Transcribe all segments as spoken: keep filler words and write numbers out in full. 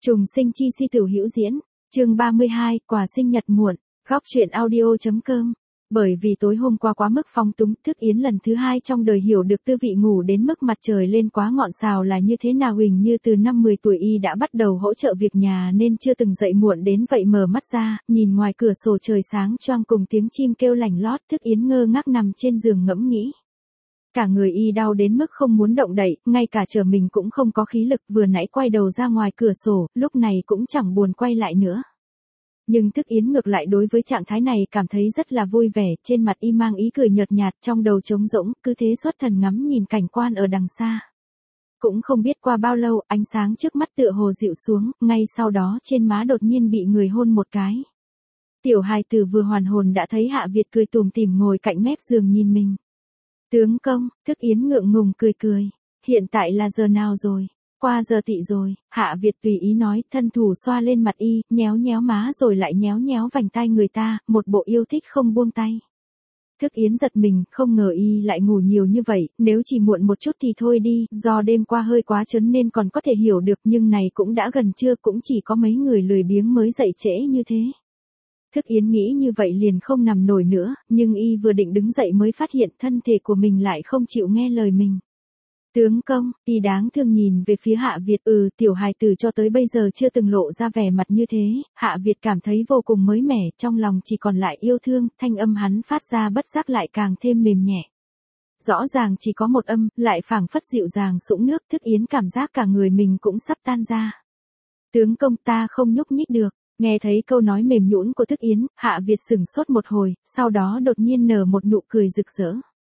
Trùng sinh chi si tiểu hữu diễn, chương ba mươi hai, quà sinh nhật muộn, góc truyện audio.com. Bởi vì tối hôm qua quá mức phong túng, Thức Yến lần thứ hai trong đời hiểu được tư vị ngủ đến mức mặt trời lên quá ngọn sào là như thế nào. Huỳnh Như từ năm mười tuổi y đã bắt đầu hỗ trợ việc nhà nên chưa từng dậy muộn đến vậy. Mở mắt ra, nhìn ngoài cửa sổ trời sáng choang cùng tiếng chim kêu lành lót, Thức Yến ngơ ngác nằm trên giường ngẫm nghĩ. Cả người y đau đến mức không muốn động đậy, ngay cả trở mình cũng không có khí lực, vừa nãy quay đầu ra ngoài cửa sổ, lúc này cũng chẳng buồn quay lại nữa. Nhưng Thức Yến ngược lại đối với trạng thái này cảm thấy rất là vui vẻ, trên mặt y mang ý cười nhợt nhạt, trong đầu trống rỗng, cứ thế xuất thần ngắm nhìn cảnh quan ở đằng xa. Cũng không biết qua bao lâu, ánh sáng trước mắt tựa hồ dịu xuống, ngay sau đó trên má đột nhiên bị người hôn một cái. Tiểu hài tử vừa hoàn hồn đã thấy Hạ Việt cười tủm tỉm ngồi cạnh mép giường nhìn mình. Tướng công, Thức Yến ngượng ngùng cười cười, hiện tại là giờ nào rồi? Qua giờ tị rồi. Hạ Việt tùy ý nói, thân thủ xoa lên mặt y, nhéo nhéo má rồi lại nhéo nhéo vành tai người ta, một bộ yêu thích không buông tay. Thức Yến giật mình, không ngờ y lại ngủ nhiều như vậy, nếu chỉ muộn một chút thì thôi đi, do đêm qua hơi quá chớn nên còn có thể hiểu được, nhưng này cũng đã gần trưa, cũng chỉ có mấy người lười biếng mới dậy trễ như thế. Thức Yến nghĩ như vậy liền không nằm nổi nữa, nhưng y vừa định đứng dậy mới phát hiện thân thể của mình lại không chịu nghe lời mình. Tướng công, y đáng thương nhìn về phía Hạ Việt, ừ, tiểu hài tử cho tới bây giờ chưa từng lộ ra vẻ mặt như thế. Hạ Việt cảm thấy vô cùng mới mẻ, trong lòng chỉ còn lại yêu thương, thanh âm hắn phát ra bất giác lại càng thêm mềm nhẹ. Rõ ràng chỉ có một âm, lại phảng phất dịu dàng sũng nước. Thức Yến cảm giác cả người mình cũng sắp tan ra. Tướng công, ta không nhúc nhích được. Nghe thấy câu nói mềm nhũn của Thức Yến, Hạ Việt sửng sốt một hồi, sau đó đột nhiên nở một nụ cười rực rỡ.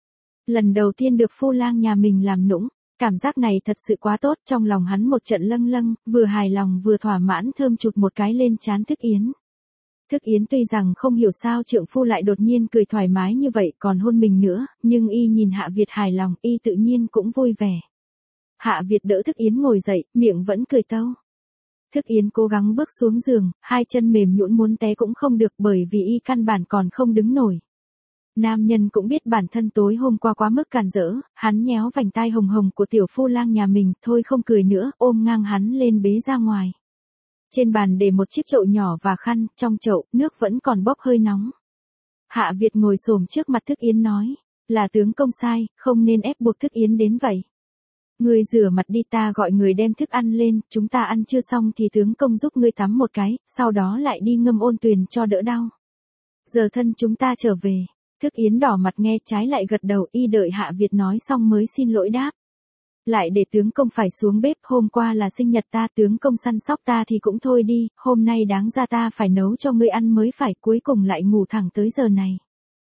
Lần đầu tiên được phu lang nhà mình làm nũng, cảm giác này thật sự quá tốt, trong lòng hắn một trận lâng lâng, vừa hài lòng vừa thỏa mãn thơm chụt một cái lên trán Thức Yến. Thức Yến tuy rằng không hiểu sao trượng phu lại đột nhiên cười thoải mái như vậy còn hôn mình nữa, nhưng y nhìn Hạ Việt hài lòng, y tự nhiên cũng vui vẻ. Hạ Việt đỡ Thức Yến ngồi dậy, miệng vẫn cười tâu. Thức Yến cố gắng bước xuống giường, hai chân mềm nhũn muốn té cũng không được bởi vì y căn bản còn không đứng nổi. Nam nhân cũng biết bản thân tối hôm qua quá mức càn rỡ, hắn nhéo vành tai hồng hồng của tiểu phu lang nhà mình, thôi không cười nữa, ôm ngang hắn lên bế ra ngoài. Trên bàn để một chiếc chậu nhỏ và khăn, trong chậu, nước vẫn còn bốc hơi nóng. Hạ Việt ngồi xổm trước mặt Thức Yến nói, là tướng công sai, không nên ép buộc Thức Yến đến vậy. Ngươi rửa mặt đi, ta gọi người đem thức ăn lên, chúng ta ăn chưa xong thì tướng công giúp ngươi tắm một cái, sau đó lại đi ngâm ôn tuyền cho đỡ đau. Giờ thân chúng ta trở về. Thức Yến đỏ mặt nghe trái lại gật đầu, y đợi Hạ Việt nói xong mới xin lỗi đáp. Lại để tướng công phải xuống bếp, hôm qua là sinh nhật ta, tướng công săn sóc ta thì cũng thôi đi, hôm nay đáng ra ta phải nấu cho ngươi ăn mới phải, cuối cùng lại ngủ thẳng tới giờ này.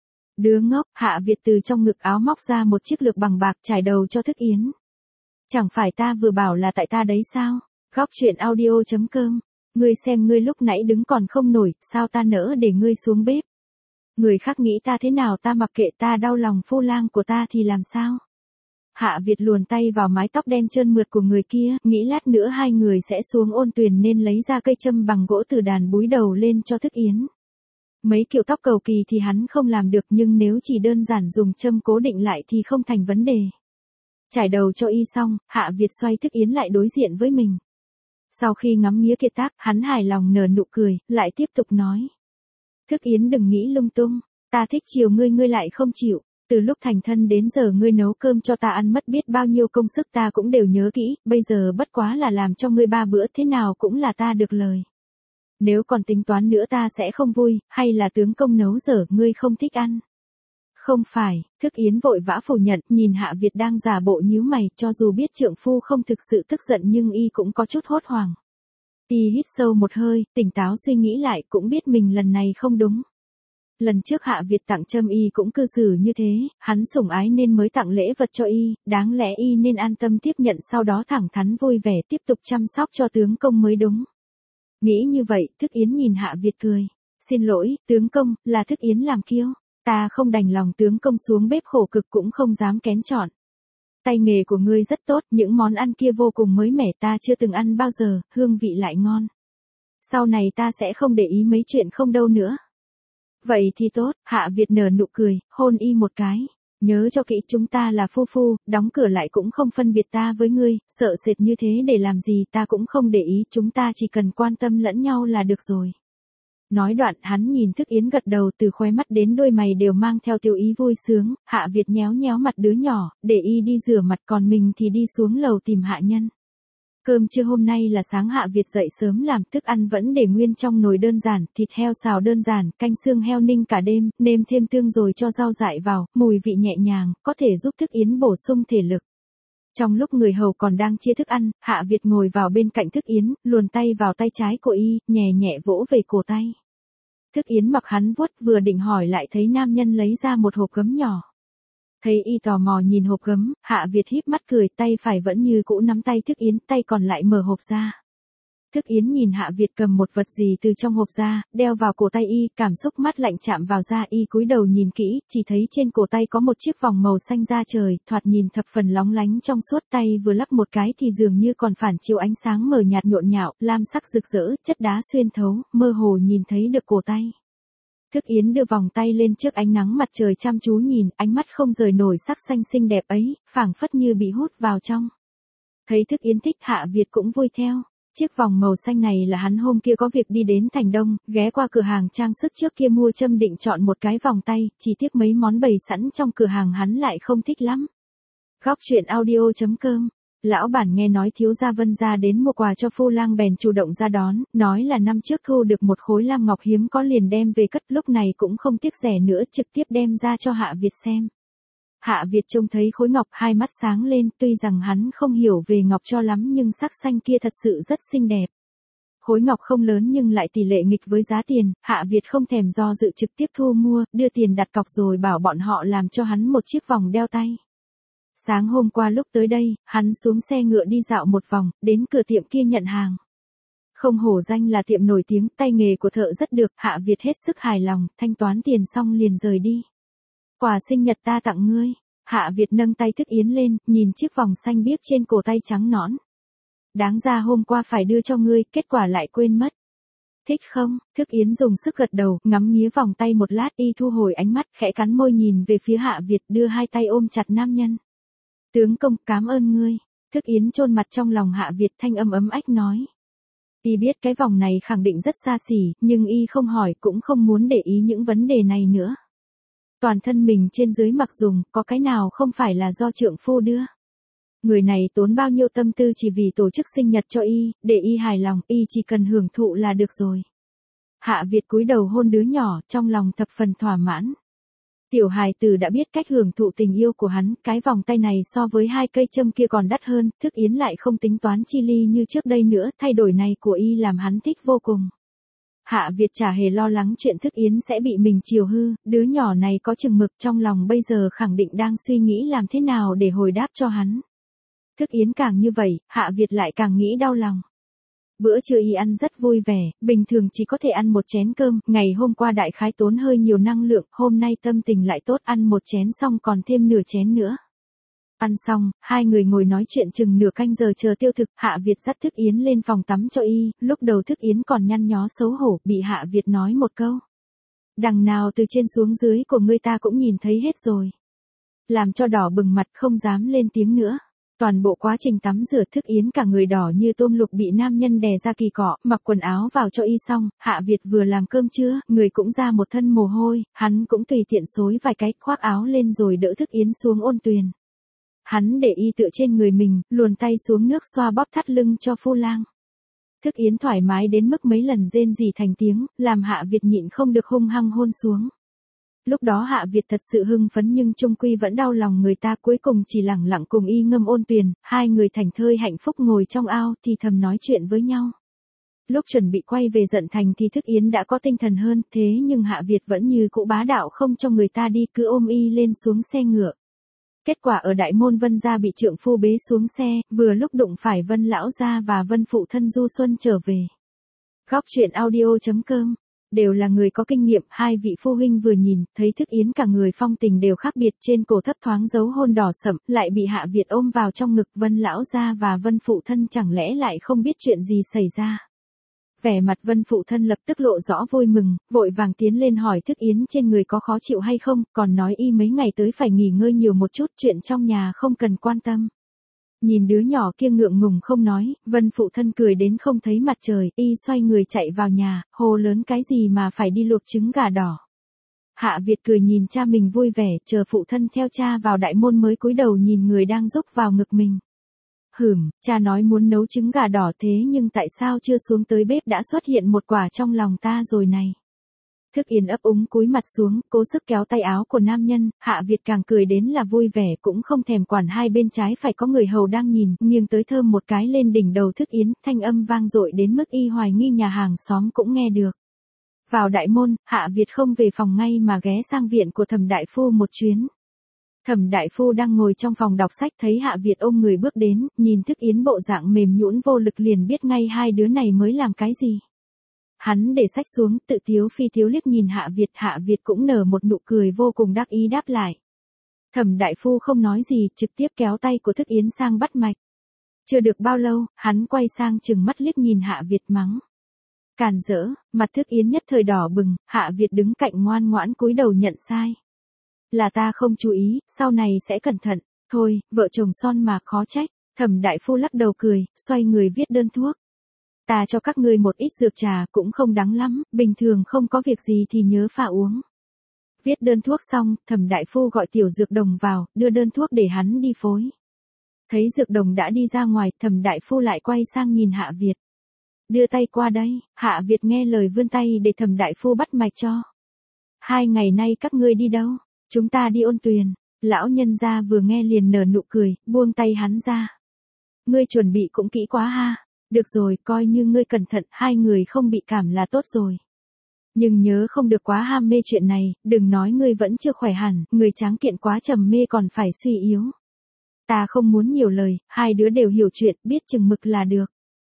Đứa ngốc. Hạ Việt từ trong ngực áo móc ra một chiếc lược bằng bạc trải đầu cho Thức Yến. Chẳng phải ta vừa bảo là tại ta đấy sao? Góc truyện audio.com. Ngươi xem ngươi lúc nãy đứng còn không nổi, sao ta nỡ để ngươi xuống bếp? Người khác nghĩ ta thế nào ta mặc kệ, ta đau lòng phu lang của ta thì làm sao? Hạ Việt luồn tay vào mái tóc đen trơn mượt của người kia, nghĩ lát nữa hai người sẽ xuống ôn tuyền nên lấy ra cây châm bằng gỗ từ đàn búi đầu lên cho Thức Yến. Mấy kiểu tóc cầu kỳ thì hắn không làm được, nhưng nếu chỉ đơn giản dùng châm cố định lại thì không thành vấn đề. Trải đầu cho y xong, Hạ Việt xoay Thức Yến lại đối diện với mình. Sau khi ngắm nghía kiệt tác, hắn hài lòng nở nụ cười, lại tiếp tục nói. Thức Yến đừng nghĩ lung tung, ta thích chiều ngươi ngươi lại không chịu, từ lúc thành thân đến giờ ngươi nấu cơm cho ta ăn mất biết bao nhiêu công sức ta cũng đều nhớ kỹ, bây giờ bất quá là làm cho ngươi ba bữa thế nào cũng là ta được lời. Nếu còn tính toán nữa ta sẽ không vui, hay là tướng công nấu dở ngươi không thích ăn? Không phải. Thức Yến vội vã phủ nhận, nhìn Hạ Việt đang giả bộ nhíu mày, cho dù biết trượng phu không thực sự tức giận nhưng y cũng có chút hốt hoảng. Y hít sâu một hơi, tỉnh táo suy nghĩ lại, cũng biết mình lần này không đúng. Lần trước Hạ Việt tặng châm y cũng cư xử như thế, hắn sủng ái nên mới tặng lễ vật cho y, đáng lẽ y nên an tâm tiếp nhận, sau đó thẳng thắn vui vẻ tiếp tục chăm sóc cho tướng công mới đúng. Nghĩ như vậy, Thức Yến nhìn Hạ Việt cười. Xin lỗi, tướng công, là Thức Yến làm kiêu. Ta không đành lòng tướng công xuống bếp khổ cực cũng không dám kén chọn. Tay nghề của ngươi rất tốt, những món ăn kia vô cùng mới mẻ, ta chưa từng ăn bao giờ, hương vị lại ngon. Sau này ta sẽ không để ý mấy chuyện không đâu nữa. Vậy thì tốt. Hạ Việt nở nụ cười, hôn y một cái. Nhớ cho kỹ, chúng ta là phu phu, đóng cửa lại cũng không phân biệt ta với ngươi, sợ sệt như thế để làm gì, ta cũng không để ý, chúng ta chỉ cần quan tâm lẫn nhau là được rồi. Nói đoạn hắn nhìn Thức Yến gật đầu, từ khóe mắt đến đôi mày đều mang theo tiêu ý vui sướng. Hạ Việt nhéo nhéo mặt đứa nhỏ, để y đi rửa mặt, còn mình thì đi xuống lầu tìm Hạ Nhân. Cơm trưa hôm nay là sáng Hạ Việt dậy sớm làm, thức ăn vẫn để nguyên trong nồi đơn giản, thịt heo xào đơn giản, canh xương heo ninh cả đêm, nêm thêm tương rồi cho rau dại vào, mùi vị nhẹ nhàng, có thể giúp Thức Yến bổ sung thể lực. Trong lúc người hầu còn đang chia thức ăn, Hạ Việt ngồi vào bên cạnh Thức Yến, luồn tay vào tay trái của y, nhẹ nhẹ vỗ về cổ tay. Thức Yến mặc hắn vuốt, vừa định hỏi lại thấy nam nhân lấy ra một hộp gấm nhỏ. Thấy y tò mò nhìn hộp gấm, Hạ Việt híp mắt cười, tay phải vẫn như cũ nắm tay Thức Yến, tay còn lại mở hộp ra. Thức Yến nhìn Hạ Việt cầm một vật gì từ trong hộp ra, đeo vào cổ tay y, cảm xúc mát lạnh chạm vào da y, cúi đầu nhìn kỹ, chỉ thấy trên cổ tay có một chiếc vòng màu xanh da trời, thoạt nhìn thập phần lóng lánh trong suốt, tay vừa lắp một cái thì dường như còn phản chiếu ánh sáng mờ nhạt nhộn nhạo, lam sắc rực rỡ, chất đá xuyên thấu, mơ hồ nhìn thấy được cổ tay. Thức Yến đưa vòng tay lên trước ánh nắng mặt trời chăm chú nhìn, ánh mắt không rời nổi sắc xanh xinh đẹp ấy, phảng phất như bị hút vào trong. Thấy Thức Yến thích, Hạ Việt cũng vui theo. Chiếc vòng màu xanh này là hắn hôm kia có việc đi đến Thành Đông, ghé qua cửa hàng trang sức trước kia mua châm định chọn một cái vòng tay, chỉ tiếc mấy món bày sẵn trong cửa hàng hắn lại không thích lắm. Góc truyện audio chấm com. Lão bản nghe nói thiếu gia Vân gia đến mua quà cho phu lang bèn chủ động ra đón, nói là năm trước thu được một khối lam ngọc hiếm có liền đem về cất, lúc này cũng không tiếc rẻ nữa, trực tiếp đem ra cho Hạ Việt xem. Hạ Việt trông thấy khối ngọc, hai mắt sáng lên, tuy rằng hắn không hiểu về ngọc cho lắm nhưng sắc xanh kia thật sự rất xinh đẹp. Khối ngọc không lớn nhưng lại tỷ lệ nghịch với giá tiền, Hạ Việt không thèm do dự trực tiếp thu mua, đưa tiền đặt cọc rồi bảo bọn họ làm cho hắn một chiếc vòng đeo tay. Sáng hôm qua lúc tới đây, hắn xuống xe ngựa đi dạo một vòng, đến cửa tiệm kia nhận hàng. Không hổ danh là tiệm nổi tiếng, tay nghề của thợ rất được, Hạ Việt hết sức hài lòng, thanh toán tiền xong liền rời đi. Quà sinh nhật ta tặng ngươi. Hạ Việt nâng tay Thức Yến lên, nhìn chiếc vòng xanh biếc trên cổ tay trắng nõn. Đáng ra hôm qua phải đưa cho ngươi, kết quả lại quên mất. Thích không? Thức Yến dùng sức gật đầu, ngắm nghía vòng tay một lát, y thu hồi ánh mắt, khẽ cắn môi nhìn về phía Hạ Việt, đưa hai tay ôm chặt nam nhân. Tướng công, cảm ơn ngươi. Thức Yến chôn mặt trong lòng Hạ Việt, thanh âm ấm ách nói. Y biết cái vòng này khẳng định rất xa xỉ, nhưng y không hỏi, cũng không muốn để ý những vấn đề này nữa. Toàn thân mình trên dưới mặc dùng, có cái nào không phải là do trượng phu đưa. Người này tốn bao nhiêu tâm tư chỉ vì tổ chức sinh nhật cho y, để y hài lòng, y chỉ cần hưởng thụ là được rồi. Hạ Việt cúi đầu hôn đứa nhỏ, trong lòng thập phần thỏa mãn. Tiểu hài tử đã biết cách hưởng thụ tình yêu của hắn, cái vòng tay này so với hai cây châm kia còn đắt hơn, Thức Yến lại không tính toán chi ly như trước đây nữa, thay đổi này của y làm hắn thích vô cùng. Hạ Việt chả hề lo lắng chuyện Thức Yến sẽ bị mình chiều hư, đứa nhỏ này có chừng mực, trong lòng bây giờ khẳng định đang suy nghĩ làm thế nào để hồi đáp cho hắn. Thức Yến càng như vậy, Hạ Việt lại càng nghĩ đau lòng. Bữa trưa y ăn rất vui vẻ, bình thường chỉ có thể ăn một chén cơm, ngày hôm qua đại khái tốn hơi nhiều năng lượng, hôm nay tâm tình lại tốt, ăn một chén xong còn thêm nửa chén nữa. Ăn xong, hai người ngồi nói chuyện chừng nửa canh giờ chờ tiêu thực, Hạ Việt dắt Thức Yến lên phòng tắm cho y, lúc đầu Thức Yến còn nhăn nhó xấu hổ, bị Hạ Việt nói một câu. Đằng nào từ trên xuống dưới của ngươi ta cũng nhìn thấy hết rồi. Làm cho đỏ bừng mặt không dám lên tiếng nữa. Toàn bộ quá trình tắm rửa Thức Yến cả người đỏ như tôm luộc bị nam nhân đè ra kỳ cọ, mặc quần áo vào cho y xong, Hạ Việt vừa làm cơm trưa, người cũng ra một thân mồ hôi, hắn cũng tùy tiện xối vài cái, khoác áo lên rồi đỡ Thức Yến xuống ôn tuyền. Hắn để y tựa trên người mình, luồn tay xuống nước xoa bóp thắt lưng cho phu lang. Thức Yến thoải mái đến mức mấy lần rên rỉ thành tiếng, làm Hạ Việt nhịn không được hung hăng hôn xuống. Lúc đó Hạ Việt thật sự hưng phấn nhưng chung quy vẫn đau lòng người ta, cuối cùng chỉ lẳng lặng cùng y ngâm ôn tuyền, hai người thảnh thơi hạnh phúc ngồi trong ao thì thầm nói chuyện với nhau. Lúc chuẩn bị quay về Dận Thành thì Thức Yến đã có tinh thần hơn, thế nhưng Hạ Việt vẫn như cũ bá đạo không cho người ta đi, cứ ôm y lên xuống xe ngựa. Kết quả ở đại môn Vân gia bị trượng phu bế xuống xe, vừa lúc đụng phải Vân lão gia và Vân phụ thân du xuân trở về. Góc truyện audio chấm com. Đều là người có kinh nghiệm, hai vị phu huynh vừa nhìn, thấy Thức Yến cả người phong tình đều khác biệt, trên cổ thấp thoáng dấu hôn đỏ sẫm, lại bị Hạ Việt ôm vào trong ngực, Vân lão gia và Vân phụ thân chẳng lẽ lại không biết chuyện gì xảy ra. Vẻ mặt Vân phụ thân lập tức lộ rõ vui mừng, vội vàng tiến lên hỏi Thức Yến trên người có khó chịu hay không, còn nói y mấy ngày tới phải nghỉ ngơi nhiều một chút, chuyện trong nhà không cần quan tâm. Nhìn đứa nhỏ kia ngượng ngùng không nói, Vân phụ thân cười đến không thấy mặt trời, y xoay người chạy vào nhà, hô lớn cái gì mà phải đi luộc trứng gà đỏ. Hạ Việt cười nhìn cha mình vui vẻ, chờ phụ thân theo cha vào đại môn mới cúi đầu nhìn người đang rúc vào ngực mình. Hửm, cha nói muốn nấu trứng gà đỏ thế nhưng tại sao chưa xuống tới bếp đã xuất hiện một quả trong lòng ta rồi này. Thức Yến ấp úng cúi mặt xuống, cố sức kéo tay áo của nam nhân, Hạ Việt càng cười đến là vui vẻ, cũng không thèm quản hai bên trái phải có người hầu đang nhìn, nghiêng tới thơm một cái lên đỉnh đầu Thức Yến, thanh âm vang dội đến mức y hoài nghi nhà hàng xóm cũng nghe được. Vào đại môn, Hạ Việt không về phòng ngay mà ghé sang viện của Thẩm đại phu một chuyến. Thẩm đại phu đang ngồi trong phòng đọc sách thấy Hạ Việt ôm người bước đến, nhìn Thức Yến bộ dạng mềm nhũn vô lực liền biết ngay hai đứa này mới làm cái gì. Hắn để sách xuống, tự tiếu phi tiếu liếc nhìn Hạ Việt, Hạ Việt cũng nở một nụ cười vô cùng đắc ý đáp lại. Thẩm đại phu không nói gì, trực tiếp kéo tay của Thức Yến sang bắt mạch. Chưa được bao lâu, hắn quay sang trừng mắt liếc nhìn Hạ Việt mắng. Càn rỡ, mặt Thức Yến nhất thời đỏ bừng, Hạ Việt đứng cạnh ngoan ngoãn cúi đầu nhận sai. Là ta không chú ý, sau này sẽ cẩn thận, thôi, vợ chồng son mà khó trách. Thẩm đại phu lắc đầu cười, xoay người viết đơn thuốc. Ta cho các ngươi một ít dược trà cũng không đắng lắm, bình thường không có việc gì thì nhớ pha uống. Viết đơn thuốc xong, Thẩm đại phu gọi tiểu dược đồng vào, đưa đơn thuốc để hắn đi phối. Thấy dược đồng đã đi ra ngoài, Thẩm đại phu lại quay sang nhìn Hạ Việt. Đưa tay qua đây, Hạ Việt nghe lời vươn tay để Thẩm đại phu bắt mạch cho. Hai ngày nay các ngươi đi đâu? Chúng ta đi Ôn Tuyền. Lão nhân gia vừa nghe liền nở nụ cười, buông tay hắn ra. Ngươi chuẩn bị cũng kỹ quá ha. Được rồi, coi như ngươi cẩn thận, hai người không bị cảm là tốt rồi. Nhưng nhớ không được quá ham mê chuyện này, đừng nói ngươi vẫn chưa khỏe hẳn, người tráng kiện quá trầm mê còn phải suy yếu. Ta không muốn nhiều lời, hai đứa đều hiểu chuyện, biết chừng mực là được.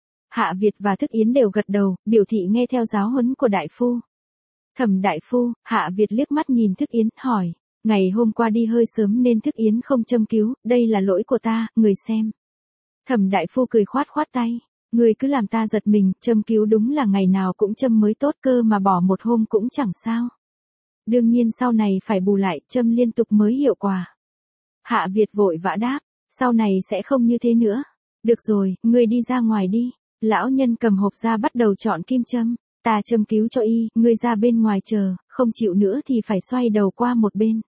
Hạ Việt và Thức Yến đều gật đầu, biểu thị nghe theo giáo huấn của đại phu. Thẩm đại phu, Hạ Việt liếc mắt nhìn Thức Yến, hỏi, ngày hôm qua đi hơi sớm nên Thức Yến không châm cứu, đây là lỗi của ta, người xem. Thẩm đại phu cười khoát khoát tay. Ngươi cứ làm ta giật mình, châm cứu đúng là ngày nào cũng châm mới tốt cơ mà bỏ một hôm cũng chẳng sao. Đương nhiên sau này phải bù lại, châm liên tục mới hiệu quả. Hạ Việt vội vã đáp, sau này sẽ không như thế nữa. Được rồi, ngươi đi ra ngoài đi. Lão nhân cầm hộp ra bắt đầu chọn kim châm. Ta châm cứu cho y, ngươi ra bên ngoài chờ, không chịu nữa thì phải xoay đầu qua một bên.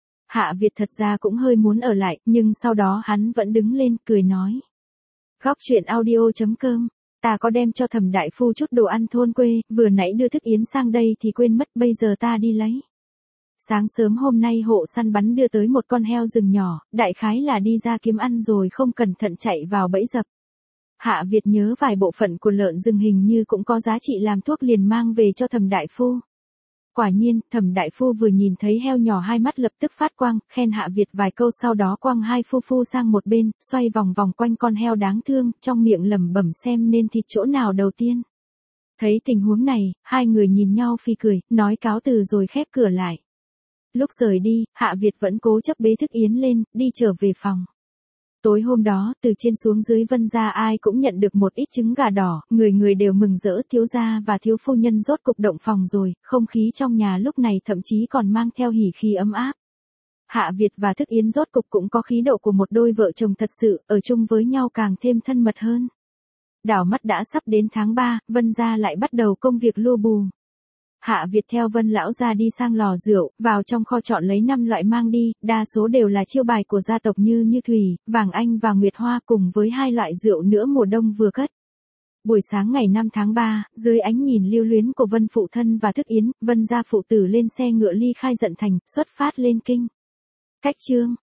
Hạ Việt thật ra cũng hơi muốn ở lại, nhưng sau đó hắn vẫn đứng lên, cười nói. Góc truyện audio chấm com, ta có đem cho Thẩm đại phu chút đồ ăn thôn quê, vừa nãy đưa Thức Yến sang đây thì quên mất, bây giờ ta đi lấy. Sáng sớm hôm nay hộ săn bắn đưa tới một con heo rừng nhỏ, đại khái là đi ra kiếm ăn rồi không cẩn thận chạy vào bẫy dập. Hạ Việt nhớ vài bộ phận của lợn rừng hình như cũng có giá trị làm thuốc liền mang về cho Thẩm đại phu. Quả nhiên, Thẩm đại phu vừa nhìn thấy heo nhỏ hai mắt lập tức phát quang, khen Hạ Việt vài câu sau đó quăng hai phu phu sang một bên, xoay vòng vòng quanh con heo đáng thương, trong miệng lẩm bẩm xem nên thịt chỗ nào đầu tiên. Thấy tình huống này, hai người nhìn nhau phì cười, nói cáo từ rồi khép cửa lại. Lúc rời đi, Hạ Việt vẫn cố chấp bế Thức Yến lên, đi trở về phòng. Tối hôm đó, từ trên xuống dưới Vân gia ai cũng nhận được một ít trứng gà đỏ, người người đều mừng rỡ, thiếu gia và thiếu phu nhân rốt cục động phòng rồi, không khí trong nhà lúc này thậm chí còn mang theo hỉ khí ấm áp. Hạ Việt và Thức Yến rốt cục cũng có khí độ của một đôi vợ chồng thật sự, ở chung với nhau càng thêm thân mật hơn. Đảo mắt đã sắp đến tháng ba, Vân gia lại bắt đầu công việc lu bù. Hạ Việt theo Vân lão gia đi sang lò rượu, vào trong kho chọn lấy năm loại mang đi, đa số đều là chiêu bài của gia tộc như Như Thủy, Vàng Anh và Nguyệt Hoa cùng với hai loại rượu nữa mùa đông vừa cất. Buổi sáng ngày năm tháng ba, dưới ánh nhìn lưu luyến của Vân phụ thân và Thức Yến, Vân gia phụ tử lên xe ngựa ly khai Dận Thành, xuất phát lên kinh. Cách chương